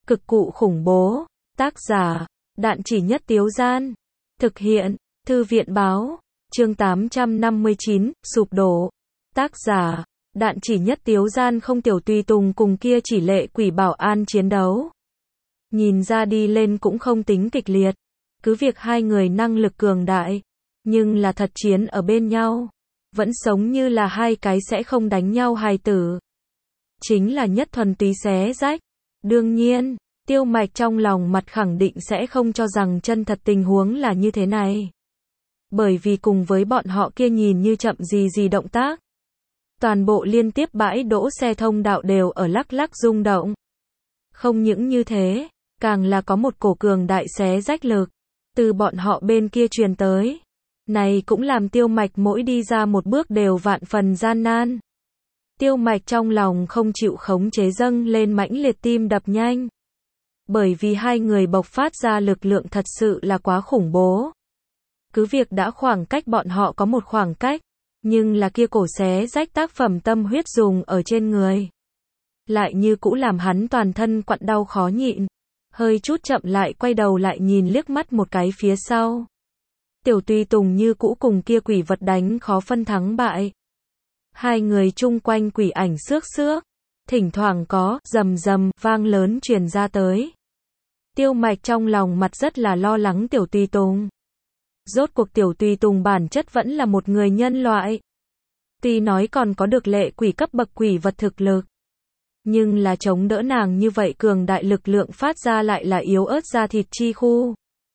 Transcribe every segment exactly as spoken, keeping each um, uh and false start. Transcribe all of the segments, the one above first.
Cực cụ khủng bố. Tác giả, Đạn Chỉ Nhất Tiếu Gian. Thực hiện, Thư viện Báo. Chương tám trăm năm mươi chín, Sụp đổ. Tác giả, Đạn Chỉ Nhất Tiếu Gian. Không, Tiểu Tùy Tùng cùng kia chỉ lệ quỷ bảo an chiến đấu. Nhìn ra đi lên cũng không tính kịch liệt. Cứ việc hai người năng lực cường đại, nhưng là thật chiến ở bên nhau, vẫn sống như là hai cái sẽ không đánh nhau hài tử. Chính là nhất thuần túy xé rách. Đương nhiên, Tiêu Mạch trong lòng mặt khẳng định sẽ không cho rằng chân thật tình huống là như thế này. Bởi vì cùng với bọn họ kia nhìn như chậm gì gì động tác, toàn bộ liên tiếp bãi đỗ xe thông đạo đều ở lắc lắc rung động. Không những như thế, càng là có một cổ cường đại xé rách lực từ bọn họ bên kia truyền tới. Này cũng làm Tiêu Mạch mỗi đi ra một bước đều vạn phần gian nan. Tiêu Mạch trong lòng không chịu khống chế dâng lên mãnh liệt tim đập nhanh. Bởi vì hai người bộc phát ra lực lượng thật sự là quá khủng bố. Cứ việc đã khoảng cách bọn họ có một khoảng cách, nhưng là kia cổ xé rách tác phẩm tâm huyết dùng ở trên người, lại như cũ làm hắn toàn thân quặn đau khó nhịn. Hơi chút chậm lại quay đầu lại nhìn liếc mắt một cái phía sau. Tiểu Tùy Tùng như cũ cùng kia quỷ vật đánh khó phân thắng bại. Hai người chung quanh quỷ ảnh xước xước, thỉnh thoảng có rầm rầm vang lớn truyền ra tới. Tiêu Mạch trong lòng mặt rất là lo lắng Tiểu Tùy Tùng. Rốt cuộc Tiểu Tùy Tùng bản chất vẫn là một người nhân loại. Tuy nói còn có được lệ quỷ cấp bậc quỷ vật thực lực, nhưng là chống đỡ nàng như vậy cường đại lực lượng phát ra lại là yếu ớt da thịt chi khu.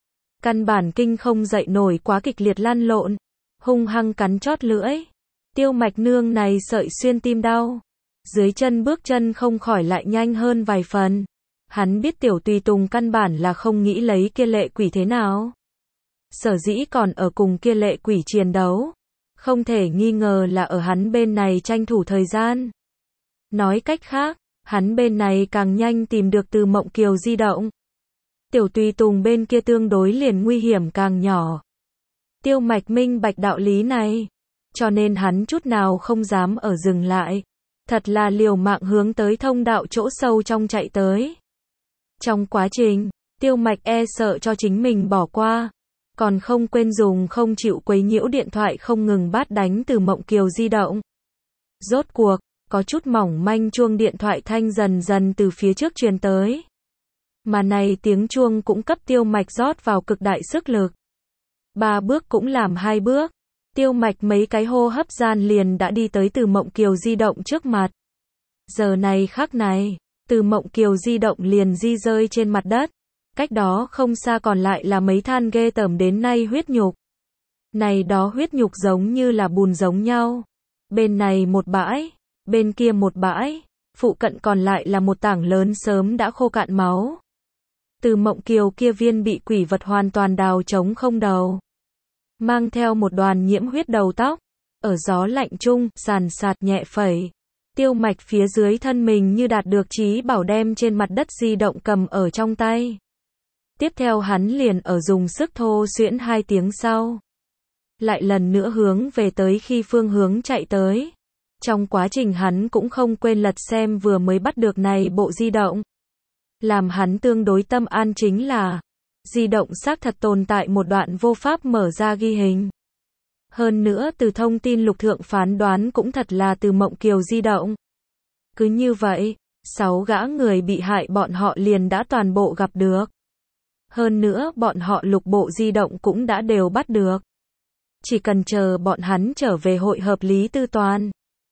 Căn bản kinh không dậy nổi, quá kịch liệt lăn lộn, hung hăng cắn chót lưỡi. Tiêu Mạch nương này sợi xuyên tim đau. Dưới chân bước chân không khỏi lại nhanh hơn vài phần. Hắn biết Tiểu Tùy Tùng căn bản là không nghĩ lấy kia lệ quỷ thế nào. Sở dĩ còn ở cùng kia lệ quỷ chiến đấu, không thể nghi ngờ là ở hắn bên này tranh thủ thời gian. Nói cách khác, hắn bên này càng nhanh tìm được Từ Mộng Kiều di động. Tiểu Tùy Tùng bên kia tương đối liền nguy hiểm càng nhỏ. Tiêu Mạch minh bạch đạo lý này, cho nên hắn chút nào không dám ở dừng lại. Thật là liều mạng hướng tới thông đạo chỗ sâu trong chạy tới. Trong quá trình, Tiêu Mạch e sợ cho chính mình bỏ qua, còn không quên dùng không chịu quấy nhiễu điện thoại không ngừng bát đánh Từ Mộng Kiều di động. Rốt cuộc, có chút mỏng manh chuông điện thoại thanh dần dần từ phía trước truyền tới. Mà này tiếng chuông cũng cấp Tiêu Mạch rót vào cực đại sức lực. Ba bước cũng làm hai bước. Tiêu Mạch mấy cái hô hấp gian liền đã đi tới Từ Mộng Kiều di động trước mặt. Giờ này khắc này, Từ Mộng Kiều di động liền di rơi trên mặt đất. Cách đó không xa còn lại là mấy than ghê tởm đến nay huyết nhục. Này đó huyết nhục giống như là bùn giống nhau. Bên này một bãi, bên kia một bãi, phụ cận còn lại là một tảng lớn sớm đã khô cạn máu. Từ Mộng Kiều kia viên bị quỷ vật hoàn toàn đào trống không đầu, mang theo một đoàn nhiễm huyết đầu tóc, ở gió lạnh chung, sàn sạt nhẹ phẩy. Tiêu Mạch phía dưới thân mình như đạt được trí bảo đem trên mặt đất di động cầm ở trong tay. Tiếp theo hắn liền ở dùng sức thô xuyễn hai tiếng sau, lại lần nữa hướng về tới khi phương hướng chạy tới. Trong quá trình hắn cũng không quên lật xem vừa mới bắt được này bộ di động. Làm hắn tương đối tâm an chính là, di động xác thật tồn tại một đoạn vô pháp mở ra ghi hình. Hơn nữa từ thông tin lục thượng phán đoán cũng thật là Từ Mộng Kiều di động. Cứ như vậy, sáu gã người bị hại bọn họ liền đã toàn bộ gặp được. Hơn nữa bọn họ lục bộ di động cũng đã đều bắt được. Chỉ cần chờ bọn hắn trở về hội hợp Lý Tư Toàn,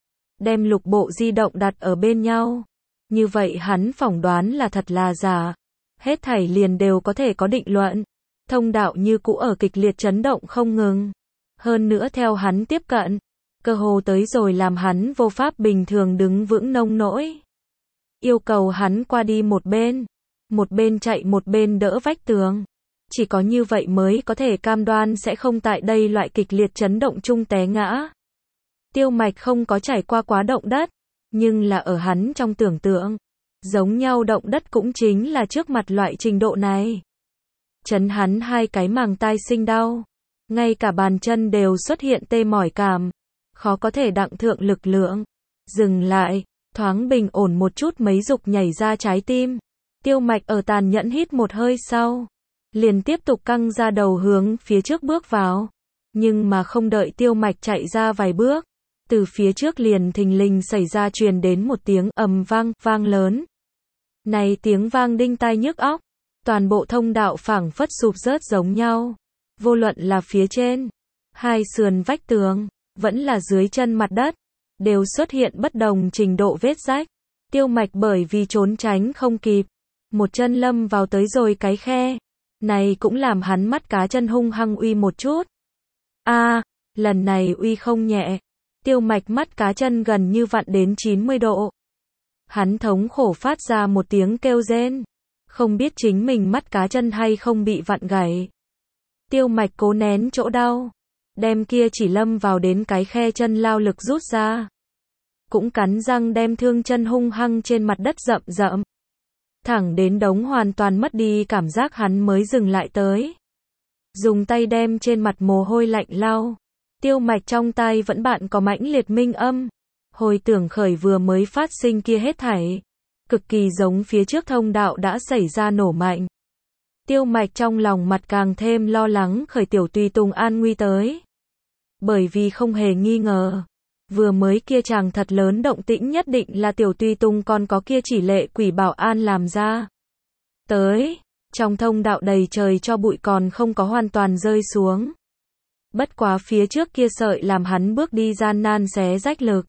đem lục bộ di động đặt ở bên nhau. Như vậy hắn phỏng đoán là thật là giả. Hết thảy liền đều có thể có định luận. Thông đạo như cũ ở kịch liệt chấn động không ngừng. Hơn nữa theo hắn tiếp cận, cơ hồ tới rồi làm hắn vô pháp bình thường đứng vững nông nỗi. Yêu cầu hắn qua đi một bên, một bên chạy một bên đỡ vách tường. Chỉ có như vậy mới có thể cam đoan sẽ không tại đây loại kịch liệt chấn động chung té ngã. Tiêu Mạch không có trải qua quá động đất, nhưng là ở hắn trong tưởng tượng, giống nhau động đất cũng chính là trước mặt loại trình độ này. Chấn hắn hai cái màng tai sinh đau, ngay cả bàn chân đều xuất hiện tê mỏi cảm, khó có thể đặng thượng lực lượng. Dừng lại, thoáng bình ổn một chút mấy dục nhảy ra trái tim. Tiêu Mạch ở tàn nhẫn hít một hơi sau, liền tiếp tục căng ra đầu hướng phía trước bước vào. Nhưng mà không đợi Tiêu Mạch chạy ra vài bước, từ phía trước liền thình lình xảy ra truyền đến một tiếng ầm vang, vang lớn. Này tiếng vang đinh tai nhức óc, toàn bộ thông đạo phảng phất sụp rớt giống nhau. Vô luận là phía trên, hai sườn vách tường, vẫn là dưới chân mặt đất, đều xuất hiện bất đồng trình độ vết rách. Tiêu Mạch bởi vì trốn tránh không kịp, một chân lâm vào tới rồi cái khe. Này cũng làm hắn mắt cá chân hung hăng uy một chút. A, à, lần này uy không nhẹ. Tiêu Mạch mắt cá chân gần như vặn đến chín mươi độ. Hắn thống khổ phát ra một tiếng kêu rên, không biết chính mình mắt cá chân hay không bị vặn gãy. Tiêu Mạch cố nén chỗ đau, đem kia chỉ lâm vào đến cái khe chân lao lực rút ra. Cũng cắn răng đem thương chân hung hăng trên mặt đất rậm rậm. Thẳng đến đống hoàn toàn mất đi cảm giác hắn mới dừng lại tới. Dùng tay đem trên mặt mồ hôi lạnh lau. Tiêu Mạch trong tay vẫn bạn có mãnh liệt minh âm. Hồi tưởng khởi vừa mới phát sinh kia hết thảy. Cực kỳ giống phía trước thông đạo đã xảy ra nổ mạnh. Tiêu Mạch trong lòng mặt càng thêm lo lắng khởi Tiểu Tùy Tùng an nguy tới. Bởi vì không hề nghi ngờ, vừa mới kia chàng thật lớn động tĩnh nhất định là Tiểu Tùy Tùng còn có kia chỉ lệ quỷ bảo an làm ra. Tới, trong thông đạo đầy trời cho bụi còn không có hoàn toàn rơi xuống. Bất quá phía trước kia sợi làm hắn bước đi gian nan xé rách lực,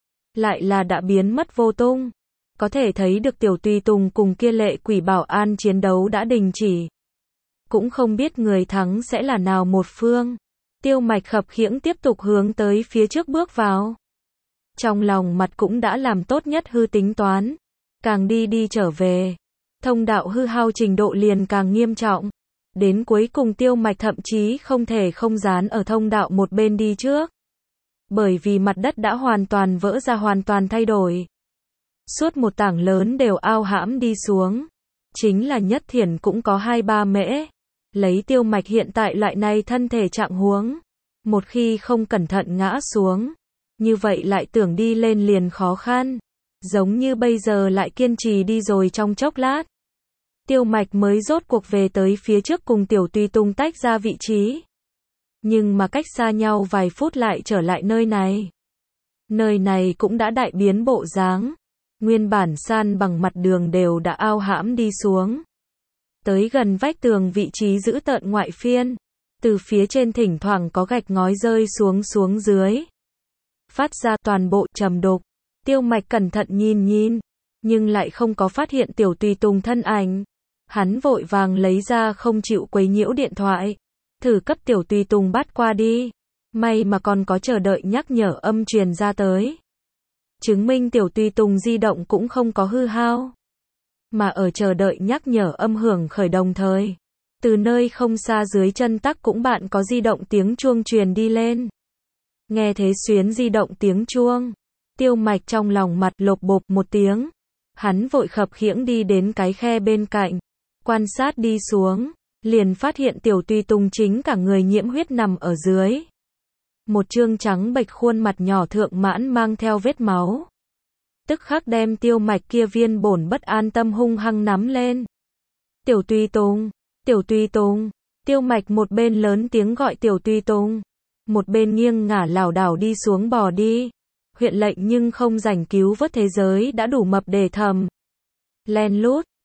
lại là đã biến mất vô tung. Có thể thấy được Tiểu Tùy Tùng cùng kia lệ quỷ bảo an chiến đấu đã đình chỉ. Cũng không biết người thắng sẽ là nào một phương. Tiêu Mạch khập khiễng tiếp tục hướng tới phía trước bước vào. Trong lòng mặt cũng đã làm tốt nhất hư tính toán. Càng đi đi trở về, thông đạo hư hao trình độ liền càng nghiêm trọng. Đến cuối cùng Tiêu Mạch thậm chí không thể không dán ở thông đạo một bên đi trước. Bởi vì mặt đất đã hoàn toàn vỡ ra, hoàn toàn thay đổi. Suốt một tảng lớn đều ao hãm đi xuống. Chính là Nhất Thiển cũng có hai ba mễ. Lấy Tiêu Mạch hiện tại loại này thân thể trạng huống, một khi không cẩn thận ngã xuống, như vậy lại tưởng đi lên liền khó khăn. Giống như bây giờ lại kiên trì đi rồi trong chốc lát, Tiêu Mạch mới rốt cuộc về tới phía trước cùng Tiểu Tùy Tùng tách ra vị trí. Nhưng mà cách xa nhau vài phút lại trở lại nơi này. Nơi này cũng đã đại biến bộ dáng. Nguyên bản san bằng mặt đường đều đã ao hãm đi xuống. Tới gần vách tường vị trí giữ tợn ngoại phiên. Từ phía trên thỉnh thoảng có gạch ngói rơi xuống xuống dưới. Phát ra toàn bộ trầm đục. Tiêu Mạch cẩn thận nhìn nhìn, nhưng lại không có phát hiện Tiểu Tùy Tùng thân ảnh. Hắn vội vàng lấy ra không chịu quấy nhiễu điện thoại, thử cấp Tiểu Tùy Tùng bắt qua đi. May mà còn có chờ đợi nhắc nhở âm truyền ra tới. Chứng minh Tiểu Tùy Tùng di động cũng không có hư hao. Mà ở chờ đợi nhắc nhở âm hưởng khởi đồng thời, từ nơi không xa dưới chân tắc cũng bạn có di động tiếng chuông truyền đi lên. Nghe thế xuyến di động tiếng chuông, Tiêu Mạch trong lòng mặt lộp bộp một tiếng. Hắn vội khập khiễng đi đến cái khe bên cạnh, quan sát đi xuống, liền phát hiện Tiểu Tùy Tùng chính cả người nhiễm huyết nằm ở dưới. Một trương trắng bệch khuôn mặt nhỏ thượng mãn mang theo vết máu. Tức khắc đem Tiêu Mạch kia viên bổn bất an tâm hung hăng nắm lên. Tiểu Tùy Tùng, Tiểu Tùy Tùng, Tiêu Mạch một bên lớn tiếng gọi Tiểu Tùy Tùng, một bên nghiêng ngả lảo đảo đi xuống bò đi. Huyện lệnh nhưng không rảnh cứu vớt thế giới đã đủ mập để thầm. Len lút,